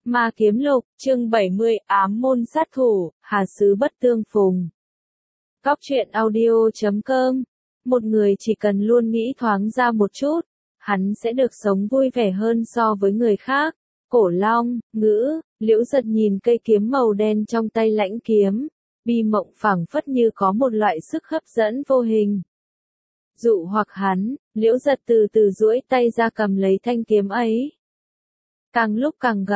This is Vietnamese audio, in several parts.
Ma Kiếm Lục, chương 70, Ám môn sát thủ, Hà Sứ bất tương phùng. Cóc truyện audio.com. Một người chỉ cần luôn nghĩ thoáng ra một chút, hắn sẽ được sống vui vẻ hơn so với người khác. Cổ Long, Ngữ, Liễu Giật nhìn cây kiếm màu đen trong tay Lãnh Kiếm, bi mộng phảng phất như có một loại sức hấp dẫn vô hình. Dụ hoặc hắn, Liễu Giật từ từ duỗi tay ra cầm lấy thanh kiếm ấy. Càng lúc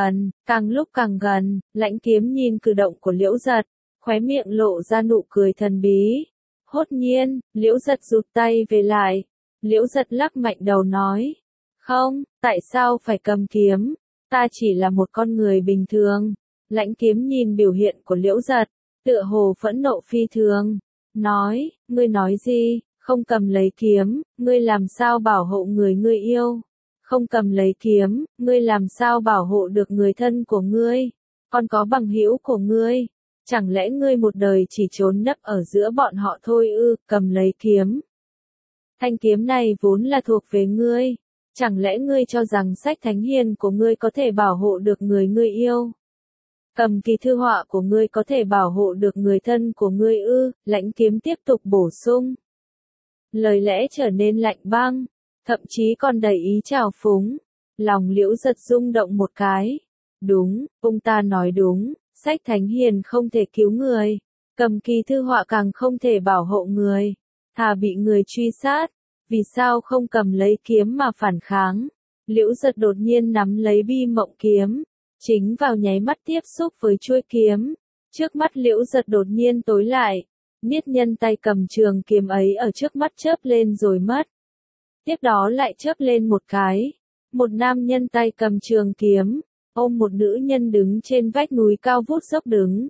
càng gần, Lãnh Kiếm nhìn cử động của Liễu Giật, khóe miệng lộ ra nụ cười thần bí. Hốt nhiên, Liễu Giật rụt tay về lại. Liễu Giật lắc mạnh đầu nói, không, tại sao phải cầm kiếm, ta chỉ là một con người bình thường. Lãnh Kiếm nhìn biểu hiện của Liễu Giật, tựa hồ phẫn nộ phi thường, nói, ngươi nói gì, không cầm lấy kiếm, ngươi làm sao bảo hộ người ngươi yêu? Không cầm lấy kiếm, ngươi làm sao bảo hộ được người thân của ngươi, còn có bằng hữu của ngươi? Chẳng lẽ ngươi một đời chỉ trốn nấp ở giữa bọn họ thôi ư? Cầm lấy kiếm. Thanh kiếm này vốn là thuộc về ngươi, chẳng lẽ ngươi cho rằng sách thánh hiền của ngươi có thể bảo hộ được người ngươi yêu? Cầm kỳ thư họa của ngươi có thể bảo hộ được người thân của ngươi ư? Lãnh Kiếm tiếp tục bổ sung. Lời lẽ trở nên lạnh băng, thậm chí còn đầy ý trào phúng. Lòng Liễu Giật rung động một cái. Đúng, ông ta nói đúng, sách thánh hiền không thể cứu người, cầm kỳ thư họa càng không thể bảo hộ người, thà bị người truy sát, vì sao không cầm lấy kiếm mà phản kháng? Liễu Giật đột nhiên nắm lấy bi mộng kiếm, chính vào nháy mắt tiếp xúc với chuôi kiếm, trước mắt Liễu Giật đột nhiên tối lại, niết nhân tay cầm trường kiếm ấy ở trước mắt chớp lên rồi mất. Tiếp đó lại chớp lên một cái, một nam nhân tay cầm trường kiếm, ôm một nữ nhân đứng trên vách núi cao vút dốc đứng.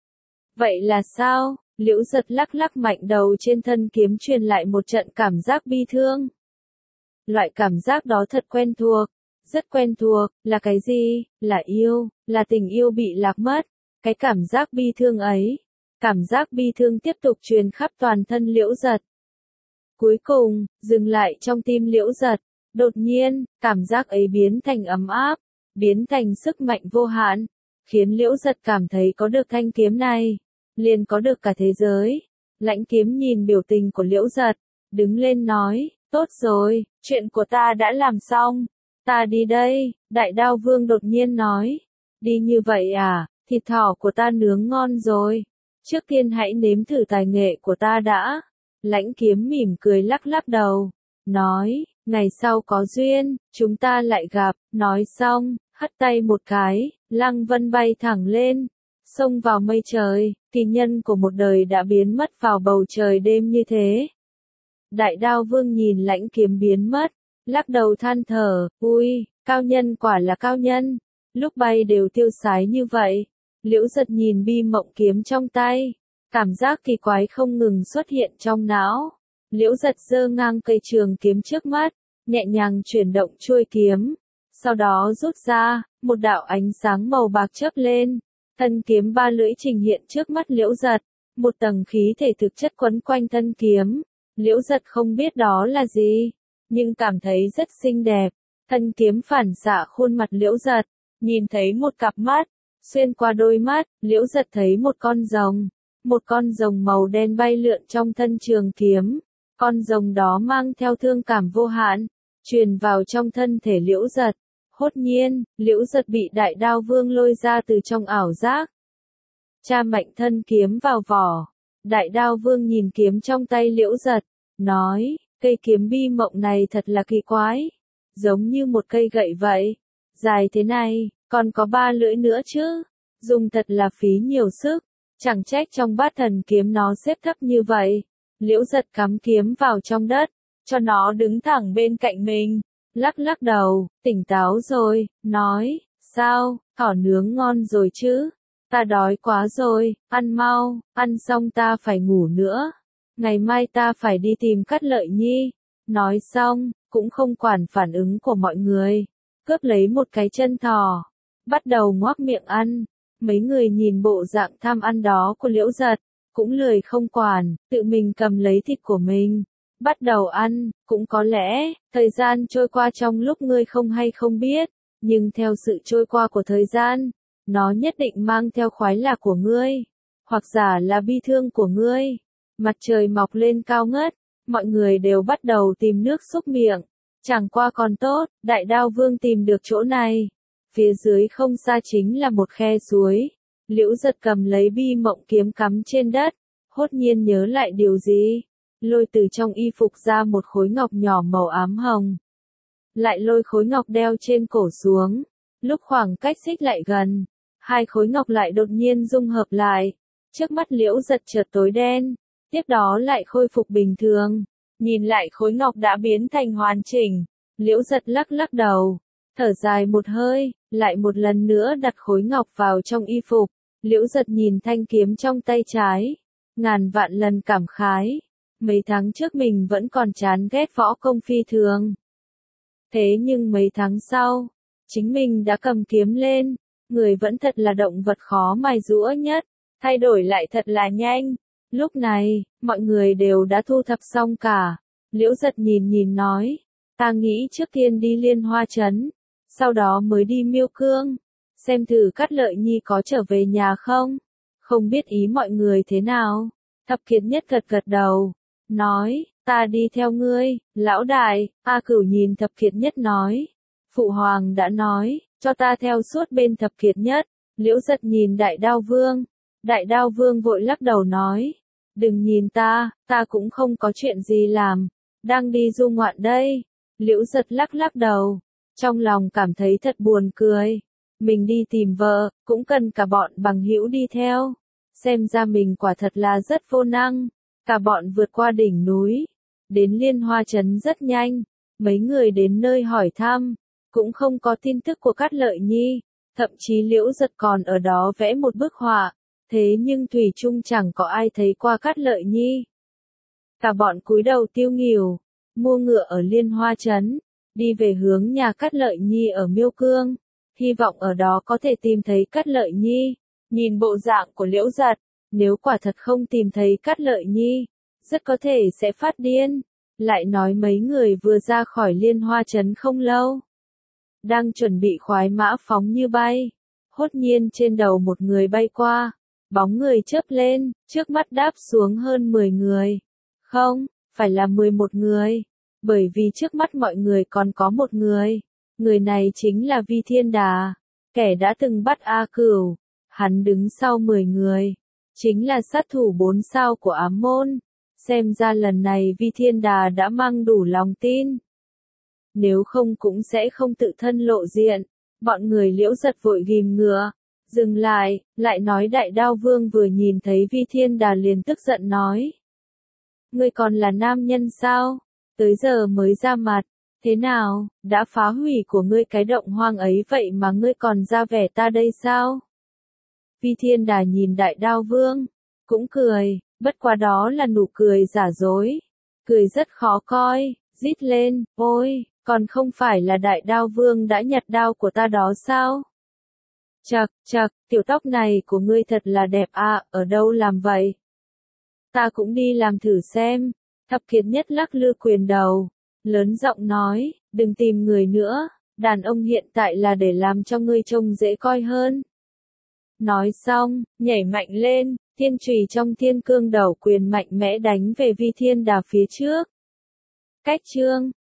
Vậy là sao? Liễu Giật lắc lắc mạnh đầu trên thân kiếm truyền lại một trận cảm giác bi thương. Loại cảm giác đó thật quen thuộc, rất quen thuộc, là cái gì? Là yêu, là tình yêu bị lạc mất, cái cảm giác bi thương ấy. Cảm giác bi thương tiếp tục truyền khắp toàn thân Liễu Giật. Cuối cùng, dừng lại trong tim Liễu Giật, đột nhiên, cảm giác ấy biến thành ấm áp, biến thành sức mạnh vô hạn, khiến Liễu Giật cảm thấy có được thanh kiếm này, liền có được cả thế giới. Lãnh Kiếm nhìn biểu tình của Liễu Giật, đứng lên nói, tốt rồi, chuyện của ta đã làm xong, ta đi đây. Đại Đao Vương đột nhiên nói, đi như vậy à, thịt thỏ của ta nướng ngon rồi, trước tiên hãy nếm thử tài nghệ của ta đã. Lãnh Kiếm mỉm cười lắc lắc đầu, nói, ngày sau có duyên, chúng ta lại gặp. Nói xong, hất tay một cái, lăng vân bay thẳng lên, xông vào mây trời, kỳ nhân của một đời đã biến mất vào bầu trời đêm như thế. Đại Đao Vương nhìn Lãnh Kiếm biến mất, lắc đầu than thở, ui, cao nhân quả là cao nhân, lúc bay đều tiêu sái như vậy. Liễu Giật nhìn bi mộng kiếm trong tay, cảm giác kỳ quái không ngừng xuất hiện trong não. Liễu Giật giơ ngang cây trường kiếm trước mắt, nhẹ nhàng chuyển động chuôi kiếm, sau đó rút ra, một đạo ánh sáng màu bạc chớp lên, thân kiếm ba lưỡi trình hiện trước mắt Liễu Giật, một tầng khí thể thực chất quấn quanh thân kiếm. Liễu Giật không biết đó là gì, nhưng cảm thấy rất xinh đẹp. Thân kiếm phản xạ khuôn mặt Liễu Giật, nhìn thấy một cặp mắt, xuyên qua đôi mắt, Liễu Giật thấy một con rồng màu đen bay lượn trong thân trường kiếm. Con rồng đó mang theo thương cảm vô hạn, truyền vào trong thân thể Liễu Giật. Hốt nhiên, Liễu Giật bị Đại Đao Vương lôi ra từ trong ảo giác. Cha mạnh thân kiếm vào vỏ. Đại Đao Vương nhìn kiếm trong tay Liễu Giật, nói, cây kiếm bi mộng này thật là kỳ quái, giống như một cây gậy vậy, dài thế này, còn có 3 lưỡi nữa chứ, dùng thật là phí nhiều sức, chẳng trách trong bát thần kiếm nó xếp thấp như vậy. Liễu Giật cắm kiếm vào trong đất, cho nó đứng thẳng bên cạnh mình, lắc lắc đầu, tỉnh táo rồi, nói, sao, thỏ nướng ngon rồi chứ? Ta đói quá rồi, ăn mau, ăn xong ta phải ngủ nữa. Ngày mai ta phải đi tìm Cát Lợi Nhi. Nói xong, cũng không quản phản ứng của mọi người, cướp lấy một cái chân thỏ, bắt đầu ngoác miệng ăn. Mấy người nhìn bộ dạng tham ăn đó của Liễu Giật, cũng lười không quản, tự mình cầm lấy thịt của mình, bắt đầu ăn. Cũng có lẽ, thời gian trôi qua trong lúc ngươi không hay không biết, nhưng theo sự trôi qua của thời gian, nó nhất định mang theo khoái lạc của ngươi, hoặc giả là bi thương của ngươi. Mặt trời mọc lên cao ngất, mọi người đều bắt đầu tìm nước xúc miệng. Chẳng qua còn tốt, Đại Đao Vương tìm được chỗ này. Phía dưới không xa chính là một khe suối. Liễu Giật cầm lấy bi mộng kiếm cắm trên đất, hốt nhiên nhớ lại điều gì. Lôi từ trong y phục ra một khối ngọc nhỏ màu ám hồng. Lại lôi khối ngọc đeo trên cổ xuống. Lúc khoảng cách xích lại gần, hai khối ngọc lại đột nhiên dung hợp lại. Trước mắt Liễu Giật chợt tối đen, tiếp đó lại khôi phục bình thường. Nhìn lại khối ngọc đã biến thành hoàn chỉnh, Liễu Giật lắc lắc đầu, thở dài một hơi, lại một lần nữa đặt khối ngọc vào trong y phục. Liễu Giật nhìn thanh kiếm trong tay trái, ngàn vạn lần cảm khái. Mấy tháng trước mình vẫn còn chán ghét võ công phi thường. Thế nhưng mấy tháng sau, chính mình đã cầm kiếm lên, người vẫn thật là động vật khó mài giũa nhất, thay đổi lại thật là nhanh. Lúc này, mọi người đều đã thu thập xong cả. Liễu Giật nhìn nhìn nói, ta nghĩ trước tiên đi Liên Hoa Trấn, sau đó mới đi Miêu Cương, xem thử Cát Lợi Nhi có trở về nhà không. Không biết ý mọi người thế nào. Thập Kiệt Nhất gật gật đầu, nói, ta đi theo ngươi, lão đại. A Cửu nhìn Thập Kiệt Nhất nói, Phụ Hoàng đã nói, cho ta theo suốt bên Thập Kiệt Nhất. Liễu Giật nhìn Đại Đao Vương. Đại Đao Vương vội lắc đầu nói, đừng nhìn ta cũng không có chuyện gì làm, đang đi du ngoạn đây. Liễu Giật lắc lắc đầu, trong lòng cảm thấy thật buồn cười. Mình đi tìm vợ, cũng cần cả bọn bằng hữu đi theo. Xem ra mình quả thật là rất vô năng. Cả bọn vượt qua đỉnh núi, đến Liên Hoa Trấn rất nhanh. Mấy người đến nơi hỏi thăm, cũng không có tin tức của Cát Lợi Nhi. Thậm chí Liễu Giật còn ở đó vẽ một bức họa. Thế nhưng thủy chung chẳng có ai thấy qua Cát Lợi Nhi. Cả bọn cúi đầu tiêu nghỉu, mua ngựa ở Liên Hoa Trấn, đi về hướng nhà Cát Lợi Nhi ở Miêu Cương, hy vọng ở đó có thể tìm thấy Cát Lợi Nhi. Nhìn bộ dạng của Liễu Giật, nếu quả thật không tìm thấy Cát Lợi Nhi, rất có thể sẽ phát điên. Lại nói mấy người vừa ra khỏi Liên Hoa Trấn không lâu, đang chuẩn bị khoái mã phóng như bay, hốt nhiên trên đầu một người bay qua. Bóng người chớp lên, trước mắt đáp xuống hơn 10 người. Không, phải là 11 người. Bởi vì trước mắt mọi người còn có một người. Người này chính là Vi Thiên Đà, kẻ đã từng bắt A Cửu. Hắn đứng sau 10 người. Chính là sát thủ 4 sao của Ám Môn. Xem ra lần này Vi Thiên Đà đã mang đủ lòng tin. Nếu không cũng sẽ không tự thân lộ diện. Bọn người Liễu Giật vội ghim ngựa. Dừng lại nói Đại Đao Vương vừa nhìn thấy Vi Thiên Đà liền tức giận nói. Ngươi còn là nam nhân sao? Tới giờ mới ra mặt. Thế nào, đã phá hủy của ngươi cái động hoang ấy vậy mà ngươi còn ra vẻ ta đây sao? Vi Thiên Đà nhìn Đại Đao Vương, cũng cười, bất quá đó là nụ cười giả dối. Cười rất khó coi, rít lên, ôi, còn không phải là Đại Đao Vương đã nhặt đao của ta đó sao? Chậc, tiểu tóc này của ngươi thật là đẹp à, ở đâu làm vậy? Ta cũng đi làm thử xem. Thập Kiệt Nhất lắc lư quyền đầu, lớn giọng nói, đừng tìm người nữa, đàn ông hiện tại là để làm cho ngươi trông dễ coi hơn. Nói xong, nhảy mạnh lên, thiên chùy trong thiên cương đầu quyền mạnh mẽ đánh về Vi Thiên Đà phía trước. Cách chương